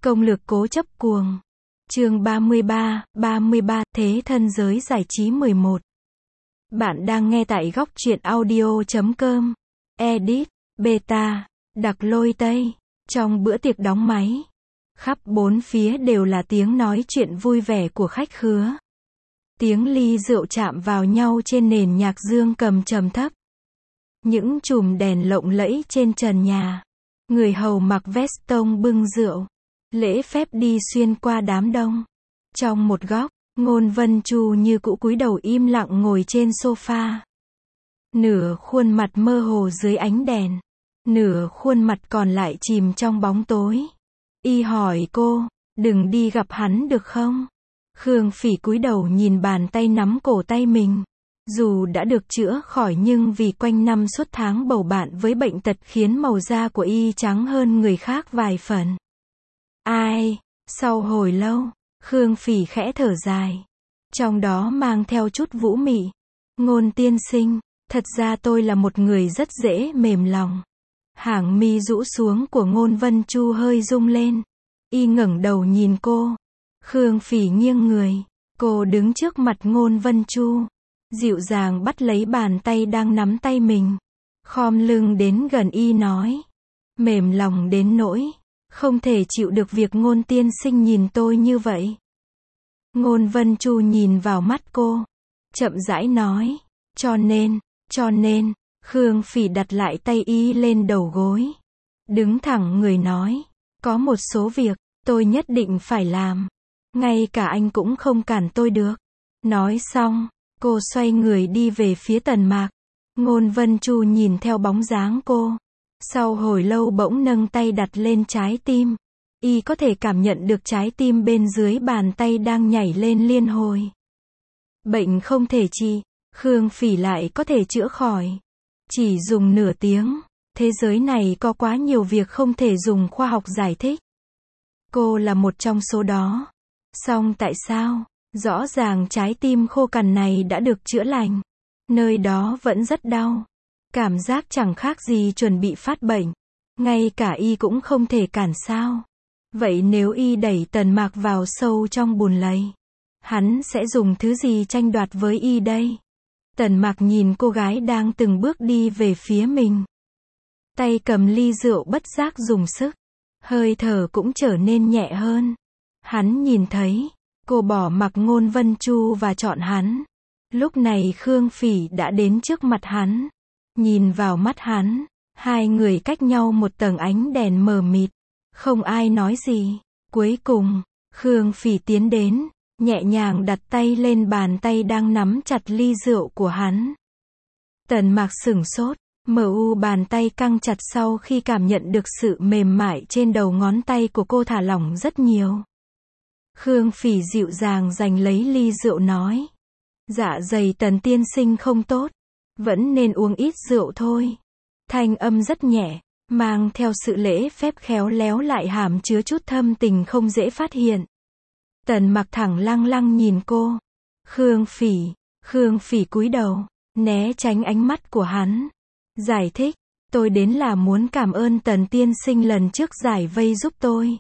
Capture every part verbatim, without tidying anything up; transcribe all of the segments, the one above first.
Công lược cố chấp cuồng. Chương ba mươi ba, ba mươi ba, Thế thân giới giải trí mười một. Bạn đang nghe tại góc truyện audio chấm com. Edit, beta, đặc lôi Tây. Trong bữa tiệc đóng máy, khắp bốn phía đều là tiếng nói chuyện vui vẻ của khách khứa. Tiếng ly rượu chạm vào nhau trên nền nhạc dương cầm trầm thấp. Những chùm đèn lộng lẫy trên trần nhà. Người hầu mặc vest tông bưng rượu, lễ phép đi xuyên qua đám đông. Trong một góc, Ngôn Vân Chu như cũ cúi đầu im lặng ngồi trên sofa. Nửa khuôn mặt mơ hồ dưới ánh đèn, nửa khuôn mặt còn lại chìm trong bóng tối. Y hỏi cô, đừng đi gặp hắn được không? Khương Phỉ cúi đầu nhìn bàn tay nắm cổ tay mình. Dù đã được chữa khỏi nhưng vì quanh năm suốt tháng bầu bạn với bệnh tật khiến màu da của y trắng hơn người khác vài phần. Ai? Sau hồi lâu, Khương Phỉ khẽ thở dài, trong đó mang theo chút vũ mị. Ngôn tiên sinh, thật ra tôi là một người rất dễ mềm lòng. Hàng mi rũ xuống của Ngôn Vân Chu hơi rung lên. Y ngẩng đầu nhìn cô. Khương Phỉ nghiêng người. Cô đứng trước mặt Ngôn Vân Chu, dịu dàng bắt lấy bàn tay đang nắm tay mình. Khom lưng đến gần y nói. Mềm lòng đến nỗi không thể chịu được việc Ngôn tiên sinh nhìn tôi như vậy. Ngôn Vân Chu nhìn vào mắt cô, chậm rãi nói. Cho nên, cho nên, Khương Phỉ đặt lại tay y lên đầu gối. Đứng thẳng người nói. Có một số việc, tôi nhất định phải làm. Ngay cả anh cũng không cản tôi được. Nói xong, cô xoay người đi về phía Tần Mạc. Ngôn Vân Chu nhìn theo bóng dáng cô. Sau hồi lâu bỗng nâng tay đặt lên trái tim. Y có thể cảm nhận được trái tim bên dưới bàn tay đang nhảy lên liên hồi. Bệnh không thể trị, Khương Phỉ lại có thể chữa khỏi. Chỉ dùng nửa tiếng, thế giới này có quá nhiều việc không thể dùng khoa học giải thích. Cô là một trong số đó. Song tại sao? Rõ ràng trái tim khô cằn này đã được chữa lành. Nơi đó vẫn rất đau. Cảm giác chẳng khác gì chuẩn bị phát bệnh. Ngay cả y cũng không thể cản sao. Vậy nếu y đẩy Tần Mạc vào sâu trong bùn lầy, hắn sẽ dùng thứ gì tranh đoạt với y đây? Tần Mạc nhìn cô gái đang từng bước đi về phía mình. Tay cầm ly rượu bất giác dùng sức. Hơi thở cũng trở nên nhẹ hơn. Hắn nhìn thấy cô bỏ mặc Ngôn Vân Chu và chọn hắn. Lúc này Khương Phỉ đã đến trước mặt hắn. Nhìn vào mắt hắn, hai người cách nhau một tầng ánh đèn mờ mịt. Không ai nói gì. Cuối cùng, Khương Phỉ tiến đến, nhẹ nhàng đặt tay lên bàn tay đang nắm chặt ly rượu của hắn. Tần Mạc sửng sốt, mờ u bàn tay căng chặt sau khi cảm nhận được sự mềm mại trên đầu ngón tay của cô thả lỏng rất nhiều. Khương Phỉ dịu dàng giành lấy ly rượu nói. Dạ dày Tần tiên sinh không tốt, vẫn nên uống ít rượu thôi. Thanh âm rất nhẹ, mang theo sự lễ phép khéo léo lại hàm chứa chút thâm tình không dễ phát hiện. Tần Mạc thẳng lăng lăng nhìn cô. Khương Phỉ, Khương Phỉ cúi đầu, né tránh ánh mắt của hắn. Giải thích, tôi đến là muốn cảm ơn Tần tiên sinh lần trước giải vây giúp tôi.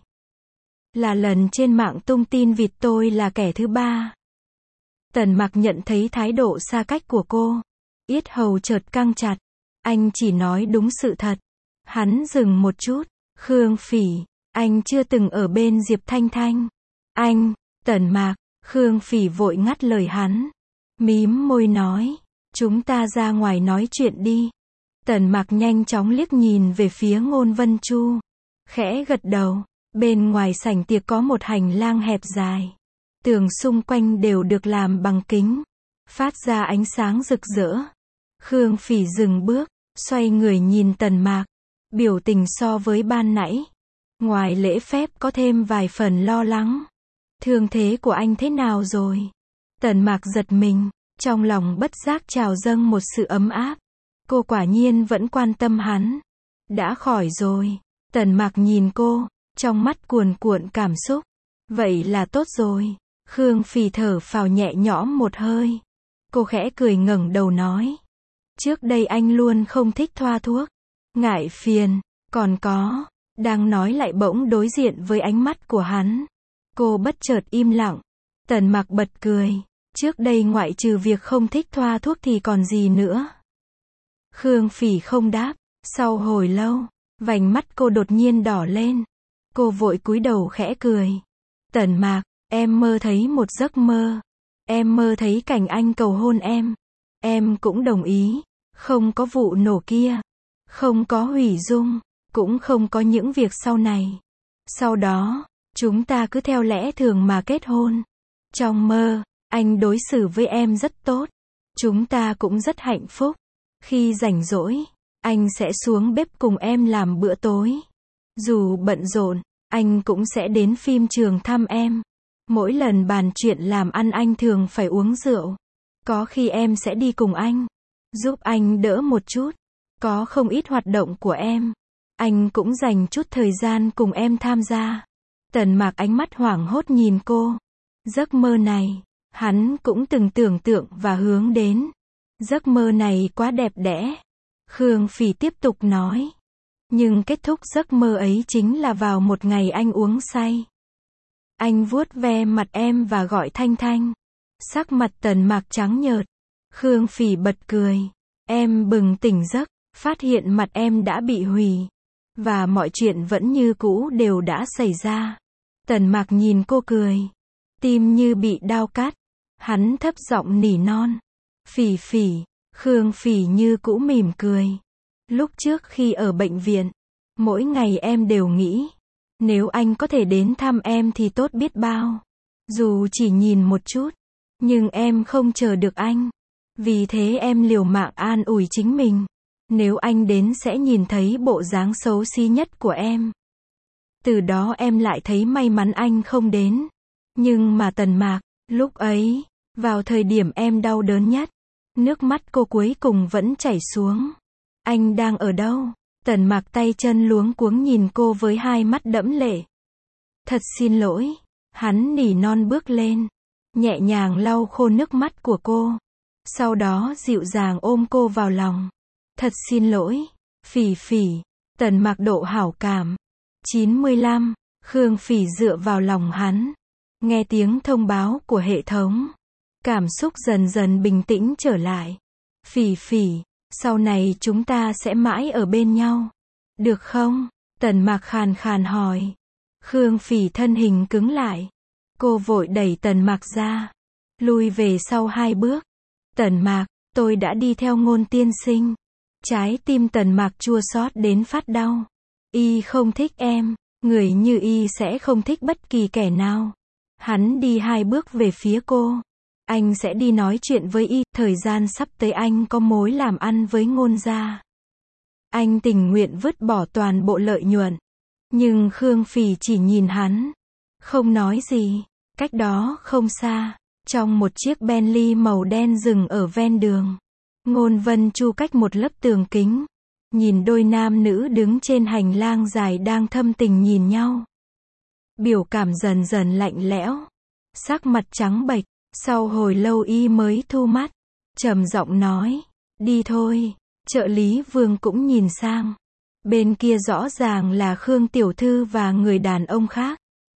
Là lần trên mạng tung tin vịt tôi là kẻ thứ ba. Tần Mạc nhận thấy thái độ xa cách của cô. Yết hầu chợt căng chặt. Anh chỉ nói đúng sự thật. Hắn dừng một chút. Khương Phỉ, anh chưa từng ở bên Diệp Thanh Thanh. Anh, Tần Mạc, Khương Phỉ vội ngắt lời hắn. Mím môi nói. Chúng ta ra ngoài nói chuyện đi. Tần Mạc nhanh chóng liếc nhìn về phía Ngôn Vân Chu. Khẽ gật đầu. Bên ngoài sảnh tiệc có một hành lang hẹp dài. Tường xung quanh đều được làm bằng kính, phát ra ánh sáng rực rỡ. Khương Phỉ dừng bước, xoay người nhìn Tần Mạc. Biểu tình so với ban nãy, ngoài lễ phép có thêm vài phần lo lắng. Thương thế của anh thế nào rồi? Tần Mạc giật mình, trong lòng bất giác trào dâng một sự ấm áp. Cô quả nhiên vẫn quan tâm hắn. Đã khỏi rồi. Tần Mạc nhìn cô, trong mắt cuồn cuộn cảm xúc. Vậy là tốt rồi. Khương Phỉ thở phào nhẹ nhõm một hơi. Cô khẽ cười ngẩng đầu nói. Trước đây anh luôn không thích thoa thuốc. Ngại phiền. Còn có, Đang nói lại bỗng đối diện với ánh mắt của hắn. Cô bất chợt im lặng. Tần Mạc bật cười. Trước đây ngoại trừ việc không thích thoa thuốc thì còn gì nữa. Khương Phỉ không đáp. Sau hồi lâu, vành mắt cô đột nhiên đỏ lên. Cô vội cúi đầu khẽ cười. Tần Mạc, em mơ thấy một giấc mơ. Em mơ thấy cảnh anh cầu hôn em. Em cũng đồng ý. Không có vụ nổ kia. Không có hủy dung. Cũng không có những việc sau này. Sau đó, chúng ta cứ theo lẽ thường mà kết hôn. Trong mơ, anh đối xử với em rất tốt. Chúng ta cũng rất hạnh phúc. Khi rảnh rỗi, anh sẽ xuống bếp cùng em làm bữa tối. Dù bận rộn, anh cũng sẽ đến phim trường thăm em. Mỗi lần bàn chuyện làm ăn anh thường phải uống rượu. Có khi em sẽ đi cùng anh, giúp anh đỡ một chút. Có không ít hoạt động của em, anh cũng dành chút thời gian cùng em tham gia. Tần Mạc ánh mắt hoảng hốt nhìn cô. Giấc mơ này, hắn cũng từng tưởng tượng và hướng đến. Giấc mơ này quá đẹp đẽ. Khương Phỉ tiếp tục nói. Nhưng kết thúc giấc mơ ấy chính là vào một ngày anh uống say. Anh vuốt ve mặt em và gọi Thanh Thanh. Sắc mặt Tần Mạc trắng nhợt. Khương Phỉ bật cười. Em bừng tỉnh giấc, phát hiện mặt em đã bị hủy. Và mọi chuyện vẫn như cũ đều đã xảy ra. Tần Mạc nhìn cô cười. Tim như bị đao cắt. Hắn thấp giọng nỉ non. Phỉ Phỉ. Khương Phỉ như cũ mỉm cười. Lúc trước khi ở bệnh viện, mỗi ngày em đều nghĩ, nếu anh có thể đến thăm em thì tốt biết bao. Dù chỉ nhìn một chút, nhưng em không chờ được anh. Vì thế em liều mạng an ủi chính mình. Nếu anh đến sẽ nhìn thấy bộ dáng xấu xí nhất của em. Từ đó em lại thấy may mắn anh không đến. Nhưng mà Tần Mạc, lúc ấy, vào thời điểm em đau đớn nhất, nước mắt cô cuối cùng vẫn chảy xuống. Anh đang ở đâu? Tần Mạc tay chân luống cuống nhìn cô với hai mắt đẫm lệ. Thật xin lỗi. Hắn nỉ non bước lên, nhẹ nhàng lau khô nước mắt của cô. Sau đó dịu dàng ôm cô vào lòng. Thật xin lỗi, Phỉ Phỉ. Tần Mạc độ hảo cảm. chín mươi lăm. Khương Phỉ dựa vào lòng hắn. Nghe tiếng thông báo của hệ thống. Cảm xúc dần dần bình tĩnh trở lại. Phỉ Phỉ, sau này chúng ta sẽ mãi ở bên nhau. Được không? Tần Mạc khàn khàn hỏi. Khương Phỉ thân hình cứng lại. Cô vội đẩy Tần Mạc ra. Lui về sau hai bước. Tần Mạc, tôi đã đi theo Ngôn tiên sinh. Trái tim Tần Mạc chua xót đến phát đau. Y không thích em. Người như Y sẽ không thích bất kỳ kẻ nào. Hắn đi hai bước về phía cô. Anh sẽ đi nói chuyện với Y. Thời gian sắp tới anh có mối làm ăn với Ngôn gia. Anh tình nguyện vứt bỏ toàn bộ lợi nhuận. Nhưng Khương Phỉ chỉ nhìn hắn. Không nói gì. Cách đó không xa, trong một chiếc Bentley màu đen dừng ở ven đường. Ngôn Vân Chu cách một lớp tường kính. Nhìn đôi nam nữ đứng trên hành lang dài đang thâm tình nhìn nhau. Biểu cảm dần dần lạnh lẽo. Sắc mặt trắng bệch. Sau hồi lâu Y mới thu mắt. Trầm giọng nói. Đi thôi. Trợ lý Vương cũng nhìn sang. Bên kia rõ ràng là Khương tiểu thư và người đàn ông khác.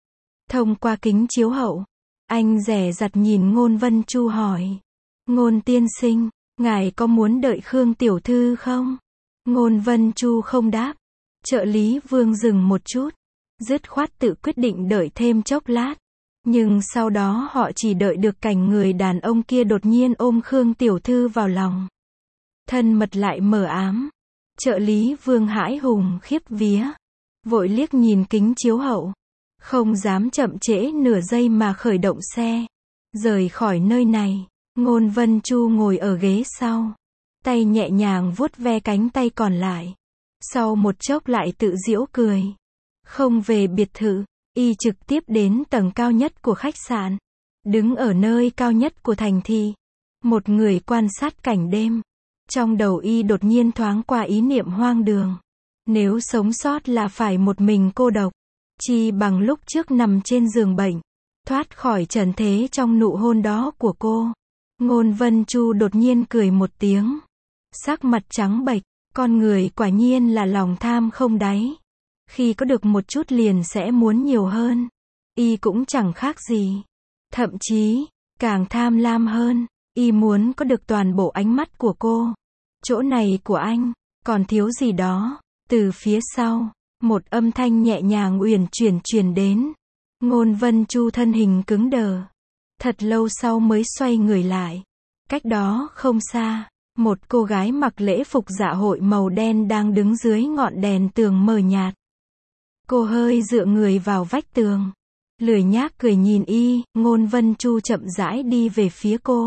Thông qua kính chiếu hậu, anh dè dặt nhìn Ngôn Vân Chu hỏi. Ngôn tiên sinh, ngài có muốn đợi Khương tiểu thư không? Ngôn Vân Chu không đáp. Trợ lý Vương dừng một chút. Dứt khoát tự quyết định đợi thêm chốc lát. Nhưng sau đó họ chỉ đợi được cảnh người đàn ông kia đột nhiên ôm Khương tiểu thư vào lòng. Thân mật lại mờ ám. Trợ lý Vương hãi hùng khiếp vía. Vội liếc nhìn kính chiếu hậu. Không dám chậm trễ nửa giây mà khởi động xe. Rời khỏi nơi này. Ngôn Vân Chu ngồi ở ghế sau. Tay nhẹ nhàng vuốt ve cánh tay còn lại. Sau một chốc lại tự giễu cười. Không về biệt thự. Y trực tiếp đến tầng cao nhất của khách sạn. Đứng ở nơi cao nhất của thành thị. Một người quan sát cảnh đêm. Trong đầu Y đột nhiên thoáng qua ý niệm hoang đường. Nếu sống sót là phải một mình cô độc. Chi bằng lúc trước nằm trên giường bệnh. Thoát khỏi trần thế trong nụ hôn đó của cô. Ngôn Vân Chu đột nhiên cười một tiếng. Sắc mặt trắng bệch. Con người quả nhiên là lòng tham không đáy. Khi có được một chút liền sẽ muốn nhiều hơn. Y cũng chẳng khác gì. Thậm chí, càng tham lam hơn. Y muốn có được toàn bộ ánh mắt của cô. Chỗ này của anh, còn thiếu gì đó. Từ phía sau, một âm thanh nhẹ nhàng uyển chuyển truyền đến. Ngôn Vân Chu thân hình cứng đờ. Thật lâu sau mới xoay người lại. Cách đó không xa, một cô gái mặc lễ phục dạ hội màu đen đang đứng dưới ngọn đèn tường mờ nhạt. Cô hơi dựa người vào vách tường. Lười nhác cười nhìn y, Ngôn Vân Chu chậm rãi đi về phía cô.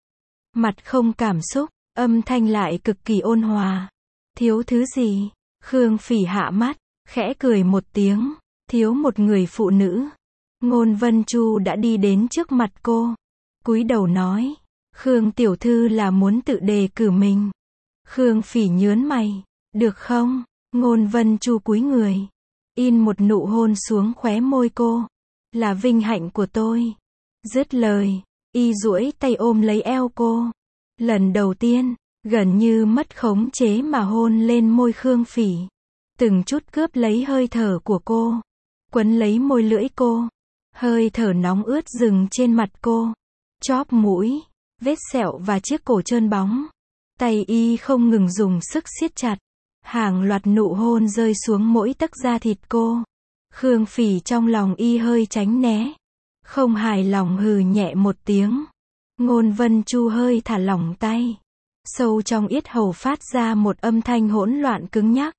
Mặt không cảm xúc, âm thanh lại cực kỳ ôn hòa. Thiếu thứ gì? Khương Phỉ hạ mắt, khẽ cười một tiếng. Thiếu một người phụ nữ. Ngôn Vân Chu đã đi đến trước mặt cô. Cúi đầu nói. Khương tiểu thư là muốn tự đề cử mình. Khương Phỉ nhớn mày. Được không? Ngôn Vân Chu cúi người. In một nụ hôn xuống khóe môi cô. Là vinh hạnh của tôi. Dứt lời, y duỗi tay ôm lấy eo cô. Lần đầu tiên, gần như mất khống chế mà hôn lên môi Khương Phỉ. Từng chút cướp lấy hơi thở của cô. Quấn lấy môi lưỡi cô. Hơi thở nóng ướt dừng trên mặt cô. Chóp mũi, vết sẹo và chiếc cổ trơn bóng. Tay y không ngừng dùng sức siết chặt. Hàng loạt nụ hôn rơi xuống mỗi tấc da thịt cô. Khương Phỉ trong lòng y hơi tránh né. Không hài lòng hừ nhẹ một tiếng. Ngôn Vân Chu hơi thả lỏng tay. Sâu trong yết hầu phát ra một âm thanh hỗn loạn cứng nhắc.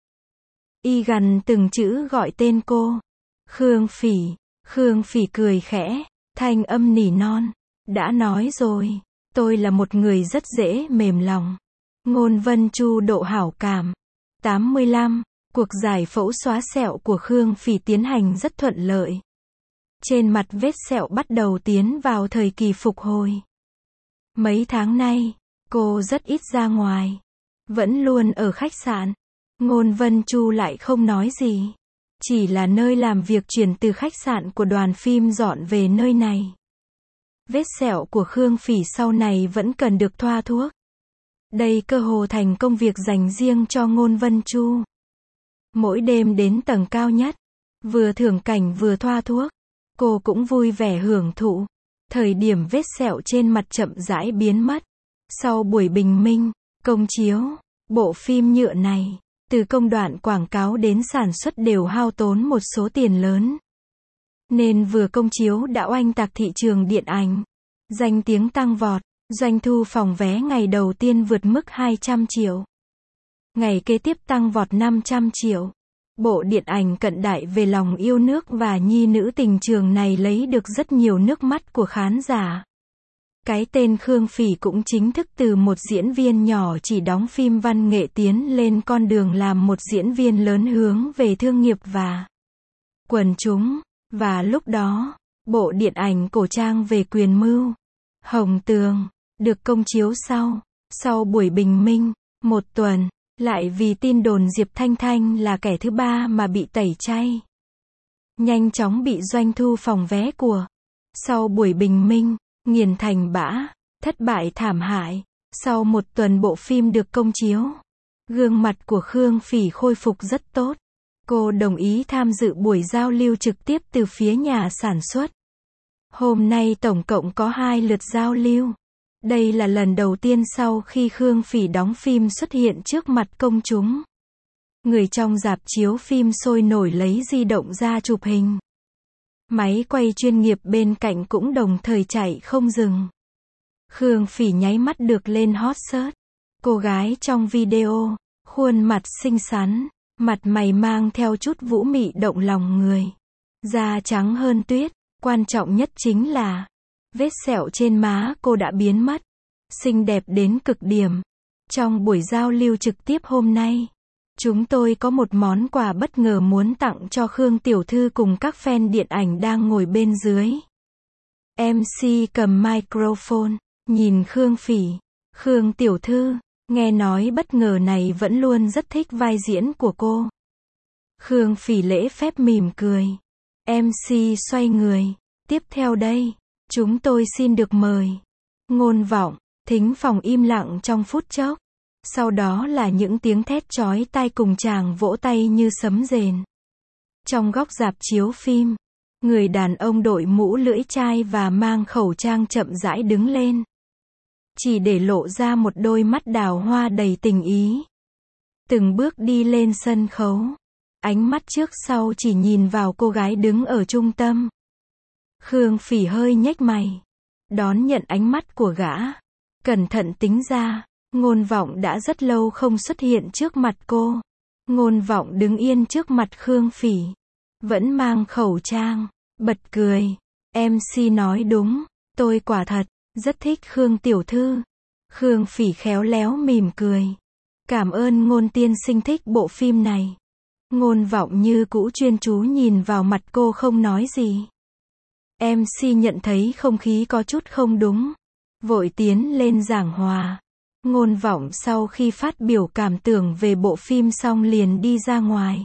Y gằn từng chữ gọi tên cô. Khương Phỉ. Khương Phỉ cười khẽ. Thanh âm nỉ non. Đã nói rồi. Tôi là một người rất dễ mềm lòng. Ngôn Vân Chu độ hảo cảm. tám mươi lăm. Cuộc giải phẫu xóa sẹo của Khương Phỉ tiến hành rất thuận lợi. Trên mặt vết sẹo bắt đầu tiến vào thời kỳ phục hồi. Mấy tháng nay, cô rất ít ra ngoài. Vẫn luôn ở khách sạn. Ngôn Vân Chu lại không nói gì. Chỉ là nơi làm việc chuyển từ khách sạn của đoàn phim dọn về nơi này. Vết sẹo của Khương Phỉ sau này vẫn cần được thoa thuốc. Đây cơ hồ thành công việc dành riêng cho Ngôn Vân Chu. Mỗi đêm đến tầng cao nhất, vừa thưởng cảnh vừa thoa thuốc, cô cũng vui vẻ hưởng thụ. Thời điểm vết sẹo trên mặt chậm rãi biến mất. Sau buổi bình minh, công chiếu, bộ phim nhựa này, từ công đoạn quảng cáo đến sản xuất đều hao tốn một số tiền lớn. Nên vừa công chiếu đã oanh tạc thị trường điện ảnh. Danh tiếng tăng vọt, doanh thu phòng vé ngày đầu tiên vượt mức hai trăm triệu. Ngày kế tiếp tăng vọt năm trăm triệu. Bộ điện ảnh cận đại về lòng yêu nước và nhi nữ tình trường này lấy được rất nhiều nước mắt của khán giả. Cái tên Khương Phỉ cũng chính thức từ một diễn viên nhỏ chỉ đóng phim văn nghệ tiến lên con đường làm một diễn viên lớn hướng về thương nghiệp và quần chúng. Và lúc đó, bộ điện ảnh cổ trang về quyền mưu, Hồng Tường, được công chiếu sau. Sau buổi bình minh, một tuần, lại vì tin đồn Diệp Thanh Thanh là kẻ thứ ba mà bị tẩy chay. Nhanh chóng bị doanh thu phòng vé của. Sau buổi bình minh, nghiền thành bã, thất bại thảm hại. Sau một tuần bộ phim được công chiếu, gương mặt của Khương Phỉ khôi phục rất tốt. Cô đồng ý tham dự buổi giao lưu trực tiếp từ phía nhà sản xuất. Hôm nay tổng cộng có hai lượt giao lưu. Đây là lần đầu tiên sau khi Khương Phỉ đóng phim xuất hiện trước mặt công chúng. Người trong rạp chiếu phim sôi nổi lấy di động ra chụp hình. Máy quay chuyên nghiệp bên cạnh cũng đồng thời chạy không dừng. Khương Phỉ nháy mắt được lên hot search. Cô gái trong video, khuôn mặt xinh xắn, mặt mày mang theo chút vũ mị động lòng người. Da trắng hơn tuyết, quan trọng nhất chính là vết sẹo trên má cô đã biến mất. Xinh đẹp đến cực điểm. Trong buổi giao lưu trực tiếp hôm nay, chúng tôi có một món quà bất ngờ muốn tặng cho Khương tiểu thư cùng các fan điện ảnh đang ngồi bên dưới. em xê cầm microphone, nhìn Khương Phỉ. Khương tiểu thư, nghe nói bất ngờ này vẫn luôn rất thích vai diễn của cô. Khương Phỉ lễ phép mỉm cười. em xê xoay người. Tiếp theo đây, chúng tôi xin được mời. Ngôn Vọng, thính phòng im lặng trong phút chốc. Sau đó là những tiếng thét chói tai cùng chàng vỗ tay như sấm rền. Trong góc rạp chiếu phim, người đàn ông đội mũ lưỡi chai và mang khẩu trang chậm rãi đứng lên. Chỉ để lộ ra một đôi mắt đào hoa đầy tình ý. Từng bước đi lên sân khấu. Ánh mắt trước sau chỉ nhìn vào cô gái đứng ở trung tâm. Khương Phỉ hơi nhếch mày. Đón nhận ánh mắt của gã. Cẩn thận tính ra, Ngôn Vọng đã rất lâu không xuất hiện trước mặt cô. Ngôn Vọng đứng yên trước mặt Khương Phỉ. Vẫn mang khẩu trang. Bật cười. em xê nói đúng. Tôi quả thật, rất thích Khương tiểu thư. Khương Phỉ khéo léo mỉm cười. Cảm ơn Ngôn tiên sinh thích bộ phim này. Ngôn Vọng như cũ chuyên chú nhìn vào mặt cô không nói gì. em xê nhận thấy không khí có chút không đúng. Vội tiến lên giảng hòa. Ngôn Vọng sau khi phát biểu cảm tưởng về bộ phim xong liền đi ra ngoài.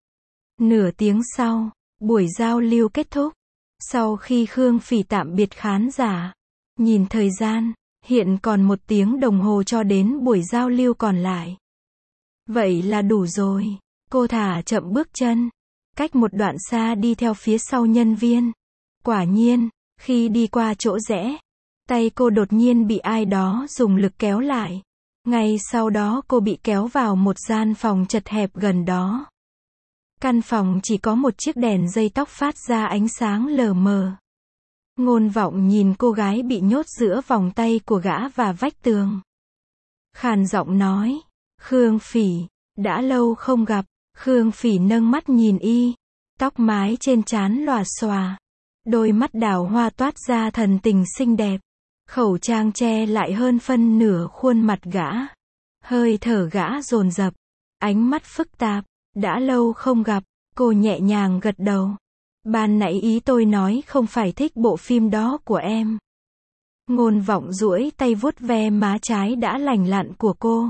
Nửa tiếng sau, buổi giao lưu kết thúc. Sau khi Khương Phỉ tạm biệt khán giả, nhìn thời gian, hiện còn một tiếng đồng hồ cho đến buổi giao lưu còn lại. Vậy là đủ rồi. Cô thả chậm bước chân, cách một đoạn xa đi theo phía sau nhân viên. Quả nhiên, khi đi qua chỗ rẽ, tay cô đột nhiên bị ai đó dùng lực kéo lại. Ngay sau đó cô bị kéo vào một gian phòng chật hẹp gần đó. Căn phòng chỉ có một chiếc đèn dây tóc phát ra ánh sáng lờ mờ. Ngôn Vọng nhìn cô gái bị nhốt giữa vòng tay của gã và vách tường. Khàn giọng nói, Khương Phỉ, đã lâu không gặp. Khương Phỉ nâng mắt nhìn y. Tóc mái trên trán lòa xòa. Đôi mắt đào hoa toát ra thần tình xinh đẹp. Khẩu trang che lại hơn phân nửa khuôn mặt gã. Hơi thở gã dồn dập. Ánh mắt phức tạp. Đã lâu không gặp. Cô nhẹ nhàng gật đầu. Ban nãy ý tôi nói không phải thích bộ phim đó của em. Ngôn Vọng duỗi tay vuốt ve má trái đã lành lặn của cô.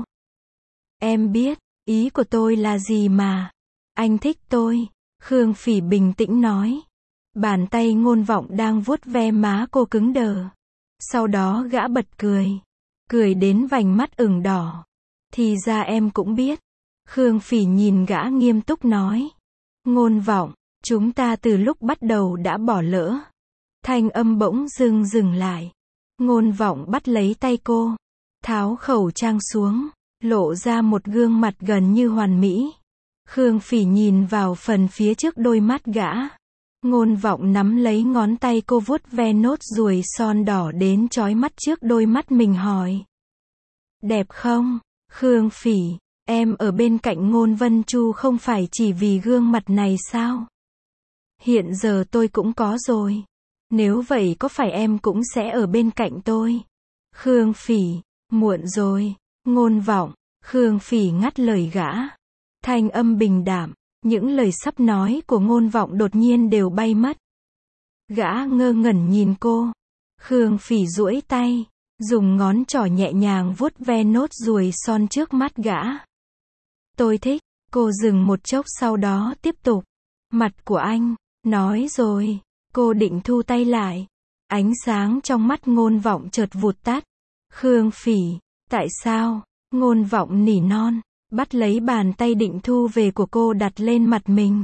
Em biết, ý của tôi là gì mà. Anh thích tôi. Khương Phỉ bình tĩnh nói. Bàn tay Ngôn Vọng đang vuốt ve má cô cứng đờ. Sau đó gã bật cười. Cười đến vành mắt ửng đỏ. Thì ra em cũng biết. Khương Phỉ nhìn gã nghiêm túc nói. Ngôn Vọng, chúng ta từ lúc bắt đầu đã bỏ lỡ. Thanh âm bỗng dưng dừng lại. Ngôn Vọng bắt lấy tay cô. Tháo khẩu trang xuống. Lộ ra một gương mặt gần như hoàn mỹ. Khương Phỉ nhìn vào phần phía trước đôi mắt gã. Ngôn Vọng nắm lấy ngón tay cô vuốt ve nốt ruồi son đỏ đến chói mắt trước đôi mắt mình hỏi. Đẹp không? Khương Phỉ, em ở bên cạnh Ngôn Vân Chu không phải chỉ vì gương mặt này sao? Hiện giờ tôi cũng có rồi. Nếu vậy có phải em cũng sẽ ở bên cạnh tôi? Khương Phỉ, muộn rồi. Ngôn Vọng, Khương Phỉ ngắt lời gã. Thanh âm bình đạm, những lời sắp nói của Ngôn Vọng đột nhiên đều bay mất. Gã ngơ ngẩn nhìn cô. Khương Phỉ duỗi tay, dùng ngón trỏ nhẹ nhàng vuốt ve nốt ruồi son trước mắt gã. Tôi thích. Cô dừng một chốc sau đó tiếp tục. Mặt của anh, nói rồi. Cô định thu tay lại. Ánh sáng trong mắt Ngôn Vọng chợt vụt tắt. Khương Phỉ, tại sao? Ngôn Vọng nỉ non, bắt lấy bàn tay định thu về của cô đặt lên mặt mình.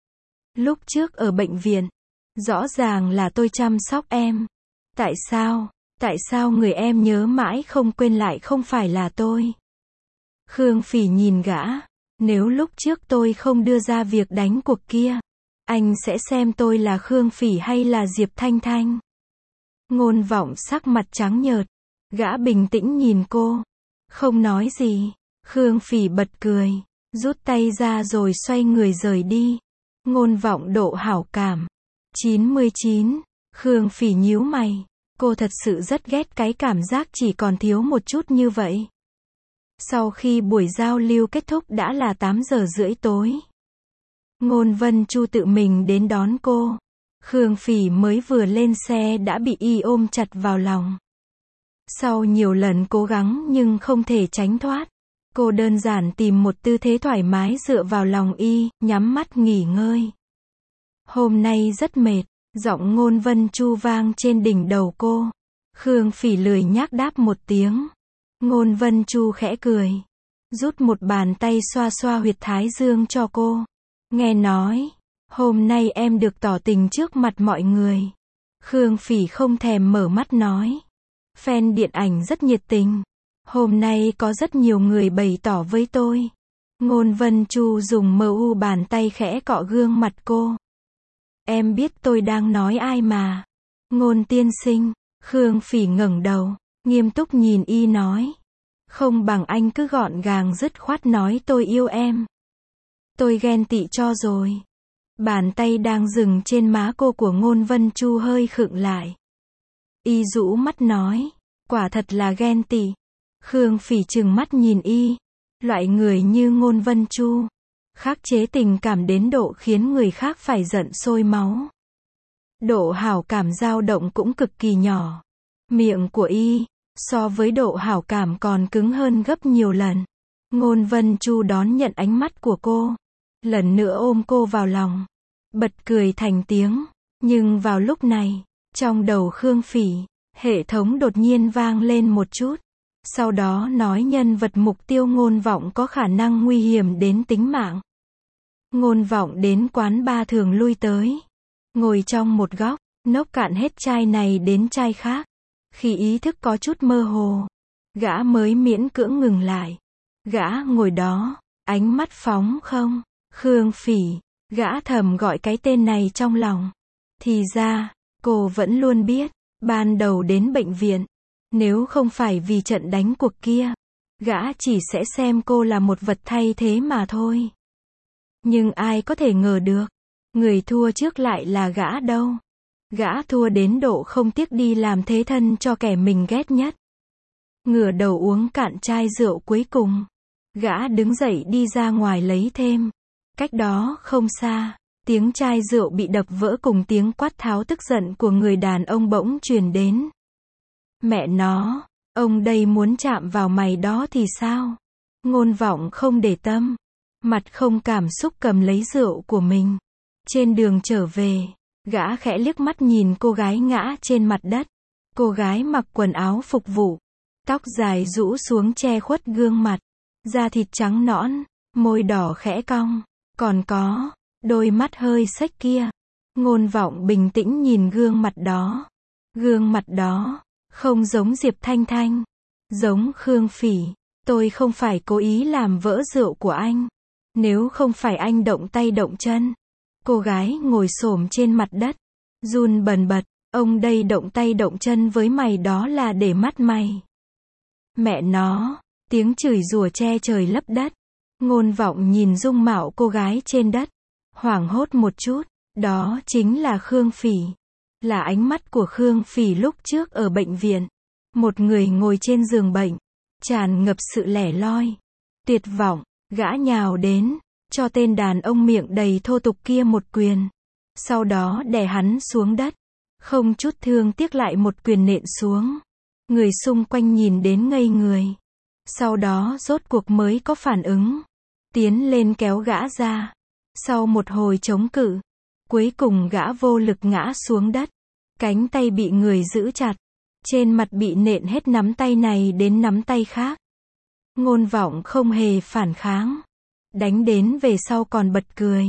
Lúc trước ở bệnh viện, rõ ràng là tôi chăm sóc em. Tại sao? Tại sao người em nhớ mãi không quên lại không phải là tôi? Khương Phỉ nhìn gã. Nếu lúc trước tôi không đưa ra việc đánh cuộc kia, anh sẽ xem tôi là Khương Phỉ hay là Diệp Thanh Thanh? Ngôn Vọng sắc mặt trắng nhợt. Gã bình tĩnh nhìn cô. Không nói gì. Khương Phỉ bật cười. Rút tay ra rồi xoay người rời đi. Ngôn Vọng độ hảo cảm. chín mươi chín. Khương Phỉ nhíu mày. Cô thật sự rất ghét cái cảm giác chỉ còn thiếu một chút như vậy. Sau khi buổi giao lưu kết thúc đã là tám giờ rưỡi tối. Ngôn Vân Chu tự mình đến đón cô. Khương Phỉ mới vừa lên xe đã bị y ôm chặt vào lòng. Sau nhiều lần cố gắng nhưng không thể tránh thoát, cô đơn giản tìm một tư thế thoải mái dựa vào lòng y, nhắm mắt nghỉ ngơi. Hôm nay rất mệt, giọng Ngôn Vân Chu vang trên đỉnh đầu cô. Khương Phỉ lười nhác đáp một tiếng. Ngôn Vân Chu khẽ cười, rút một bàn tay xoa xoa huyệt thái dương cho cô. Nghe nói, Hôm nay em được tỏ tình trước mặt mọi người. Khương Phỉ không thèm mở mắt nói. Fan điện ảnh rất nhiệt tình. Hôm nay có rất nhiều người bày tỏ với tôi. Ngôn Vân Chu dùng mờ u bàn tay khẽ cọ gương mặt cô. Em biết tôi đang nói ai mà. Ngôn tiên sinh. Khương Phỉ ngẩng đầu, nghiêm túc nhìn y nói. Không bằng anh cứ gọn gàng dứt khoát nói tôi yêu em. Tôi ghen tị cho rồi. Bàn tay đang dừng trên má cô của Ngôn Vân Chu hơi khựng lại. Y rũ mắt nói. Quả thật là ghen tị. Khương Phỉ trừng mắt nhìn y. Loại người như Ngôn Vân Chu, khắc chế tình cảm đến độ khiến người khác phải giận sôi máu. Độ hảo cảm dao động cũng cực kỳ nhỏ. Miệng của y, so với độ hảo cảm còn cứng hơn gấp nhiều lần. Ngôn Vân Chu đón nhận ánh mắt của cô. Lần nữa ôm cô vào lòng. Bật cười thành tiếng. Nhưng vào lúc này, trong đầu Khương Phỉ, hệ thống đột nhiên vang lên một chút. Sau đó nói nhân vật mục tiêu Ngôn Vọng có khả năng nguy hiểm đến tính mạng. Ngôn Vọng đến quán bar thường lui tới. Ngồi trong một góc, nốc cạn hết chai này đến chai khác. Khi ý thức có chút mơ hồ, gã mới miễn cưỡng ngừng lại. Gã ngồi đó, ánh mắt phóng không. Khương Phỉ, gã thầm gọi cái tên này trong lòng. Thì ra, cô vẫn luôn biết, ban đầu đến bệnh viện, nếu không phải vì trận đánh cuộc kia, gã chỉ sẽ xem cô là một vật thay thế mà thôi. Nhưng ai có thể ngờ được, người thua trước lại là gã đâu. Gã thua đến độ không tiếc đi làm thế thân cho kẻ mình ghét nhất. Ngửa đầu uống cạn chai rượu cuối cùng. Gã đứng dậy đi ra ngoài lấy thêm. Cách đó không xa, tiếng chai rượu bị đập vỡ cùng tiếng quát tháo tức giận của người đàn ông bỗng truyền đến. Mẹ nó, ông đây muốn chạm vào mày đó thì sao? Ngôn Vọng không để tâm. Mặt không cảm xúc cầm lấy rượu của mình. Trên đường trở về, gã khẽ liếc mắt nhìn cô gái ngã trên mặt đất. Cô gái mặc quần áo phục vụ. Tóc dài rũ xuống che khuất gương mặt. Da thịt trắng nõn, môi đỏ khẽ cong. Còn có, đôi mắt hơi xếch kia. Ngôn Vọng bình tĩnh nhìn gương mặt đó. Gương mặt đó, không giống Diệp Thanh Thanh. Giống Khương Phỉ. Tôi không phải cố ý làm vỡ rượu của anh. Nếu không phải anh động tay động chân. Cô gái ngồi xổm trên mặt đất. Run bần bật. Ông đây động tay động chân với mày đó là để mắt mày. Mẹ nó. Tiếng chửi rủa che trời lấp đất. Ngôn Vọng nhìn dung mạo cô gái trên đất. Hoảng hốt một chút. Đó chính là Khương Phỉ. Là ánh mắt của Khương Phỉ lúc trước ở bệnh viện. Một người ngồi trên giường bệnh. Tràn ngập sự lẻ loi. Tuyệt vọng. Gã nhào đến. Cho tên đàn ông miệng đầy thô tục kia một quyền. Sau đó đè hắn xuống đất. Không chút thương tiếc lại một quyền nện xuống. Người xung quanh nhìn đến ngây người. Sau đó rốt cuộc mới có phản ứng. Tiến lên kéo gã ra. Sau một hồi chống cự. Cuối cùng gã vô lực ngã xuống đất. Cánh tay bị người giữ chặt. Trên mặt bị nện hết nắm tay này đến nắm tay khác. Ngôn Vọng không hề phản kháng. Đánh đến về sau còn bật cười.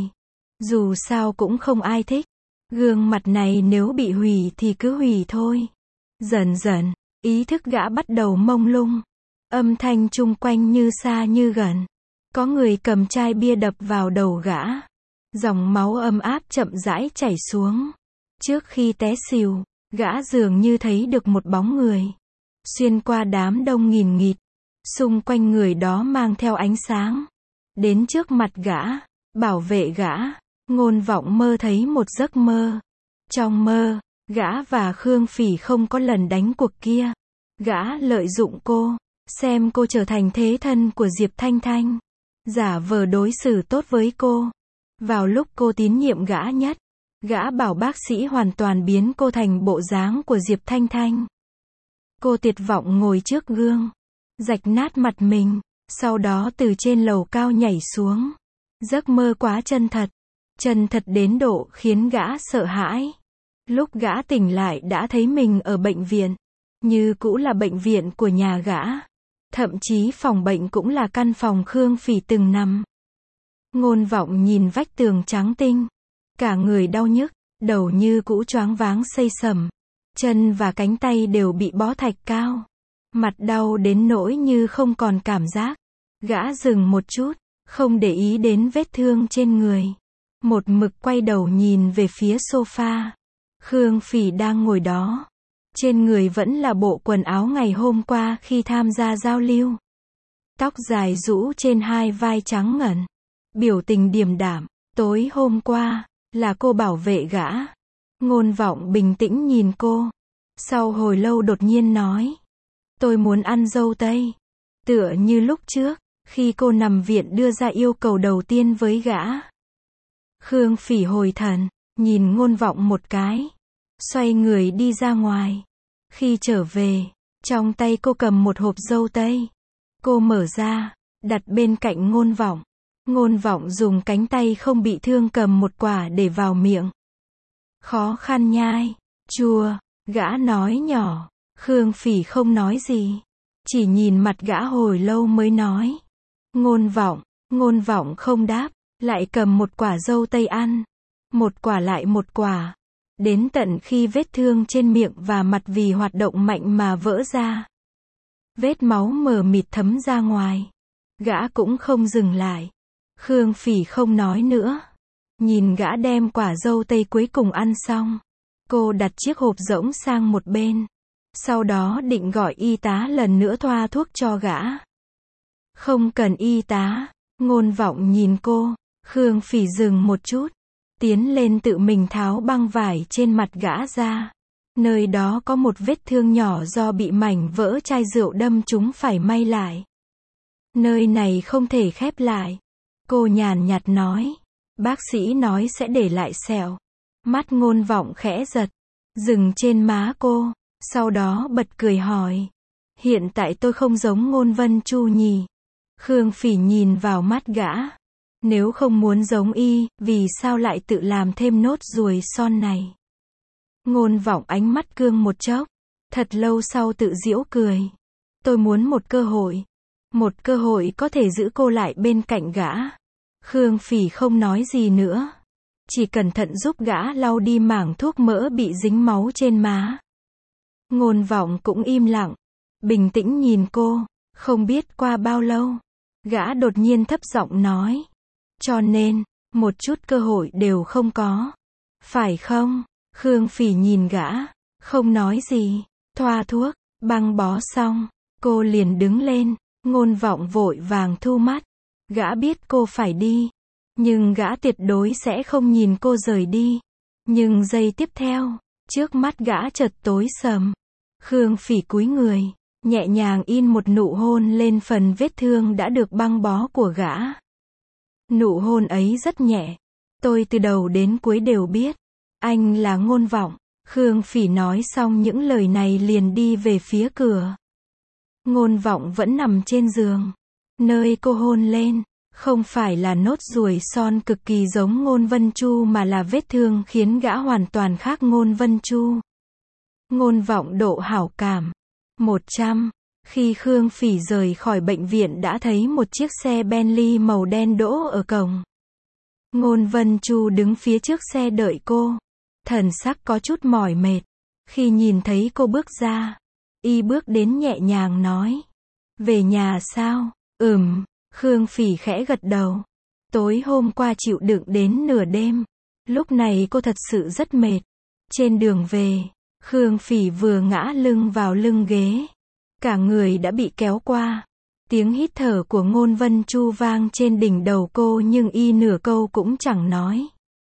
Dù sao cũng không ai thích. Gương mặt này nếu bị hủy thì cứ hủy thôi. Dần dần, ý thức gã bắt đầu mông lung. Âm thanh chung quanh như xa như gần. Có người cầm chai bia đập vào đầu gã. Dòng máu âm áp chậm rãi chảy xuống. Trước khi té xỉu, gã dường như thấy được một bóng người. Xuyên qua đám đông nghìn nghịt. Xung quanh người đó mang theo ánh sáng. Đến trước mặt gã, bảo vệ gã. Ngôn Vọng mơ thấy một giấc mơ. Trong mơ, gã và Khương Phỉ không có lần đánh cuộc kia. Gã lợi dụng cô, xem cô trở thành thế thân của Diệp Thanh Thanh. Giả vờ đối xử tốt với cô. Vào lúc cô tín nhiệm gã nhất, gã bảo bác sĩ hoàn toàn biến cô thành bộ dáng của Diệp Thanh Thanh. Cô tuyệt vọng ngồi trước gương, rạch nát mặt mình, sau đó từ trên lầu cao nhảy xuống. Giấc mơ quá chân thật. Chân thật đến độ khiến gã sợ hãi. Lúc gã tỉnh lại đã thấy mình ở bệnh viện. Như cũ là bệnh viện của nhà gã. Thậm chí phòng bệnh cũng là căn phòng Khương Phỉ từng nằm. Ngôn Vọng nhìn vách tường trắng tinh. Cả người đau nhức, đầu như cũ choáng váng xây sẩm. Chân và cánh tay đều bị bó thạch cao. Mặt đau đến nỗi như không còn cảm giác. Gã dừng một chút, không để ý đến vết thương trên người. Một mực quay đầu nhìn về phía sofa. Khương Phỉ đang ngồi đó. Trên người vẫn là bộ quần áo ngày hôm qua khi tham gia giao lưu. Tóc dài rũ trên hai vai trắng ngần. Biểu tình điềm đạm. Tối hôm qua, là cô bảo vệ gã. Ngôn Vọng bình tĩnh nhìn cô. Sau hồi lâu đột nhiên nói. Tôi muốn ăn dâu tây. Tựa như lúc trước, khi cô nằm viện đưa ra yêu cầu đầu tiên với gã. Khương Phỉ hồi thần, nhìn Ngôn Vọng một cái. Xoay người đi ra ngoài. Khi trở về, trong tay cô cầm một hộp dâu tây. Cô mở ra, đặt bên cạnh Ngôn Vọng. Ngôn Vọng dùng cánh tay không bị thương cầm một quả để vào miệng. Khó khăn nhai, chua, gã nói nhỏ. Khương Phỉ không nói gì. Chỉ nhìn mặt gã hồi lâu mới nói. Ngôn Vọng, Ngôn Vọng không đáp, lại cầm một quả dâu tây ăn. Một quả lại một quả. Đến tận khi vết thương trên miệng và mặt vì hoạt động mạnh mà vỡ ra. Vết máu mờ mịt thấm ra ngoài. Gã cũng không dừng lại. Khương Phỉ không nói nữa. Nhìn gã đem quả dâu tây cuối cùng ăn xong. Cô đặt chiếc hộp rỗng sang một bên. Sau đó định gọi y tá lần nữa thoa thuốc cho gã. Không cần y tá. Ngôn Vọng nhìn cô. Khương Phỉ dừng một chút. Tiến lên tự mình tháo băng vải trên mặt gã ra. Nơi đó có một vết thương nhỏ do bị mảnh vỡ chai rượu đâm trúng phải may lại. Nơi này không thể khép lại. Cô nhàn nhạt nói. Bác sĩ nói sẽ để lại sẹo. Mắt Ngôn Vọng khẽ giật. Dừng trên má cô. Sau đó bật cười hỏi. Hiện tại tôi không giống Ngôn Vân Chu nhỉ? Khương Phỉ nhìn vào mắt gã. Nếu không muốn giống y, vì sao lại tự làm thêm nốt ruồi son này? Ngôn Vọng ánh mắt cương một chốc. Thật lâu sau tự giễu cười. Tôi muốn một cơ hội. Một cơ hội có thể giữ cô lại bên cạnh gã. Khương Phỉ không nói gì nữa. Chỉ cẩn thận giúp gã lau đi mảng thuốc mỡ bị dính máu trên má. Ngôn Vọng cũng im lặng. Bình tĩnh nhìn cô. Không biết qua bao lâu. Gã đột nhiên thấp giọng nói. Cho nên, một chút cơ hội đều không có. Phải không? Khương Phỉ nhìn gã. Không nói gì. Thoa thuốc, băng bó xong. Cô liền đứng lên. Ngôn Vọng vội vàng thu mắt. Gã biết cô phải đi. Nhưng gã tuyệt đối sẽ không nhìn cô rời đi. Nhưng giây tiếp theo, trước mắt gã chợt tối sầm. Khương Phỉ cúi người, nhẹ nhàng in một nụ hôn lên phần vết thương đã được băng bó của gã. Nụ hôn ấy rất nhẹ. Tôi từ đầu đến cuối đều biết. Anh là Ngôn Vọng. Khương Phỉ nói xong những lời này liền đi về phía cửa. Ngôn Vọng vẫn nằm trên giường. Nơi cô hôn lên, không phải là nốt ruồi son cực kỳ giống Ngôn Vân Chu mà là vết thương khiến gã hoàn toàn khác Ngôn Vân Chu. Ngôn Vọng độ hảo cảm. một trăm. Khi Khương Phỉ rời khỏi bệnh viện đã thấy một chiếc xe Bentley màu đen đỗ ở cổng. Ngôn Vân Chu đứng phía trước xe đợi cô. Thần sắc có chút mỏi mệt. Khi nhìn thấy cô bước ra, y bước đến nhẹ nhàng nói. Về nhà sao? Ừm. Khương Phỉ khẽ gật đầu. Tối hôm qua chịu đựng đến nửa đêm. Lúc này cô thật sự rất mệt. Trên đường về, Khương Phỉ vừa ngã lưng vào lưng ghế. Cả người đã bị kéo qua. Tiếng hít thở của Ngôn Vân Chu vang trên đỉnh đầu cô nhưng y nửa câu cũng chẳng nói.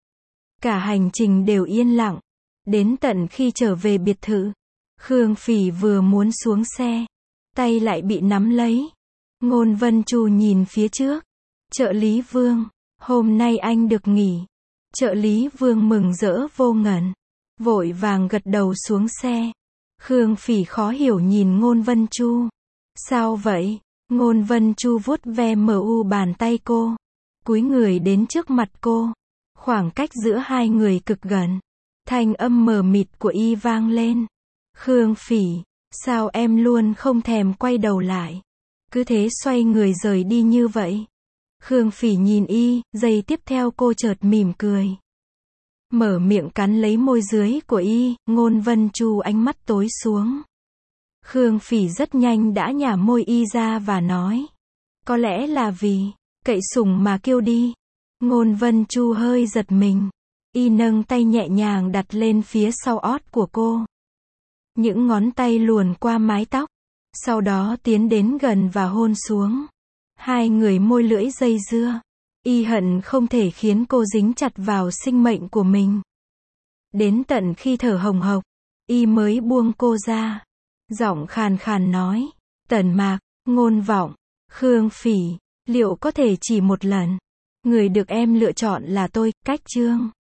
Cả hành trình đều yên lặng. Đến tận khi trở về biệt thự, Khương Phỉ vừa muốn xuống xe, tay lại bị nắm lấy. Ngôn Vân Chu nhìn phía trước. Trợ lý Vương, hôm nay anh được nghỉ. Trợ lý Vương mừng rỡ vô ngần. Vội vàng gật đầu xuống xe. Khương Phỉ khó hiểu nhìn Ngôn Vân Chu. Sao vậy? Ngôn Vân Chu vuốt ve mờ u bàn tay cô. Cúi người đến trước mặt cô. Khoảng cách giữa hai người cực gần. Thanh âm mờ mịt của y vang lên. Khương Phỉ, sao em luôn không thèm quay đầu lại? Cứ thế xoay người rời đi như vậy. Khương Phỉ nhìn y, giây tiếp theo cô chợt mỉm cười. Mở miệng cắn lấy môi dưới của y, Ngôn Vân Chu ánh mắt tối xuống. Khương Phỉ rất nhanh đã nhả môi y ra và nói. Có lẽ là vì, cậy sủng mà kêu đi. Ngôn Vân Chu hơi giật mình. Y nâng tay nhẹ nhàng đặt lên phía sau ót của cô. Những ngón tay luồn qua mái tóc. Sau đó tiến đến gần và hôn xuống. Hai người môi lưỡi dây dưa. Y hận không thể khiến cô dính chặt vào sinh mệnh của mình. Đến tận khi thở hồng hộc, y mới buông cô ra. Giọng khàn khàn nói. Tần Mạc, Ngôn Vọng, Khương Phỉ, liệu có thể chỉ một lần? Người được em lựa chọn là tôi, Cách Chương.